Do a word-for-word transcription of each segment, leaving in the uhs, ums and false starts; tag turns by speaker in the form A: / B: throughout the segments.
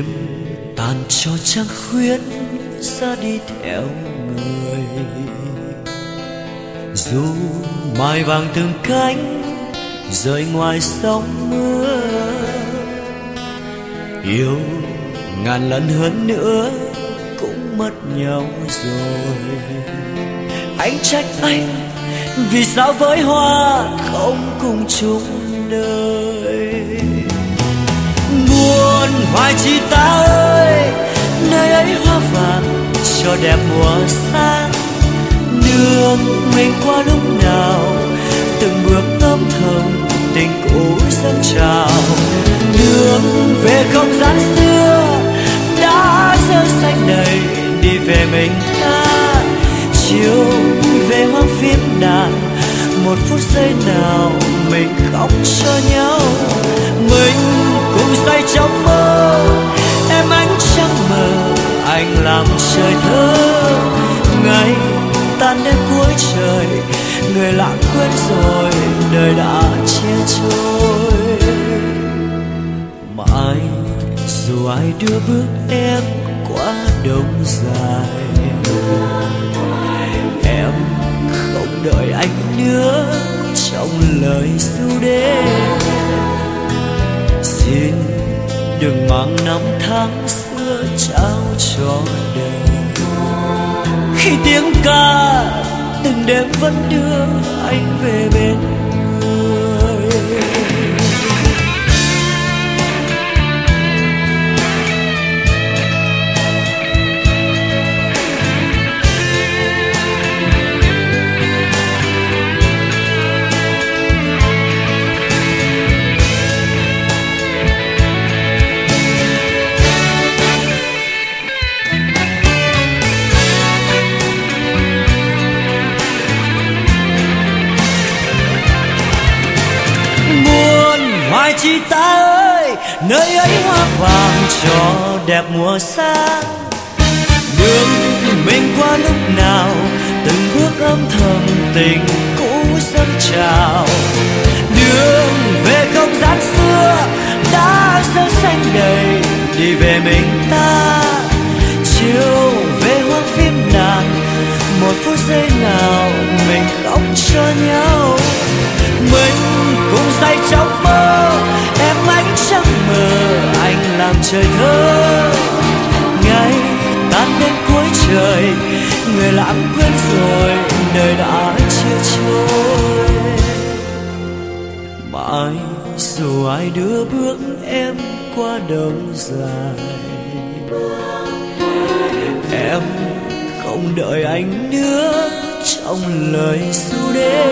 A: tàn cho trăng khuyết ra đi theo người. Dù mai vàng từng cánh rơi ngoài sóng mưa, yêu ngàn lần hơn nữa cũng mất nhau rồi. Anh trách anh vì sao với hoa không cùng chung đời. Buồn hoài chi ta ơi, nơi ấy hoa vàng cho đẹp mùa sáng. Đường mình qua lúc nào từng bước âm thầm tình cũ dâng trào. Đường về không gian xưa đã rơi xanh đầy, đi về mình ta. Chiều về hoang phím đàn, một phút giây nào mình khóc cho nhau. Mình cùng say trong mơ, em ánh trăng mờ, anh làm trời thơ. Ngày tan đến cuối trời, người lãng quên rồi, đời đã chia trôi. Mãi dù ai đưa bước em qua đông dài, em không đợi anh nữa trong lời ru đê. Xin đừng mang năm tháng xưa trao cho đời. Khi tiếng ca từng đêm vẫn đưa anh về bên người. Hoài chi ta ơi, nơi ấy hoa vàng cho đẹp mùa sáng. Đường mình qua lúc nào từng bước âm thầm tình cũ dâng trào. Đường về không gian xưa đã rơi xanh đầy, đi về mình ta. Chiều về hoang phím đàn, một phút giây nào mình khóc cho nhau. Mình cùng say trong mơ, em ánh trăng mờ, anh làm trời thơ. Ngày tan đến cuối trời, người lãng quên rồi, đời đã chia trôi. Mãi dù ai đưa bước em qua đông dài, em không đợi anh nữa trong lời ru đê.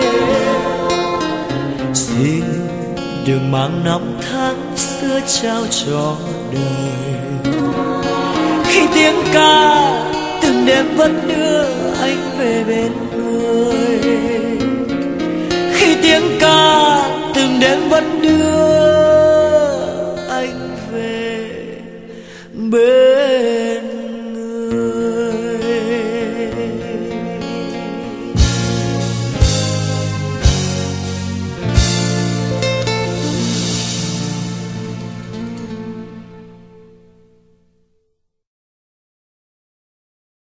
A: Xin đừng mang năm tháng xưa trao cho đời. Khi tiếng ca từng đêm vẫn đưa anh về bên người. Khi tiếng ca từng đêm vẫn đưa anh về bên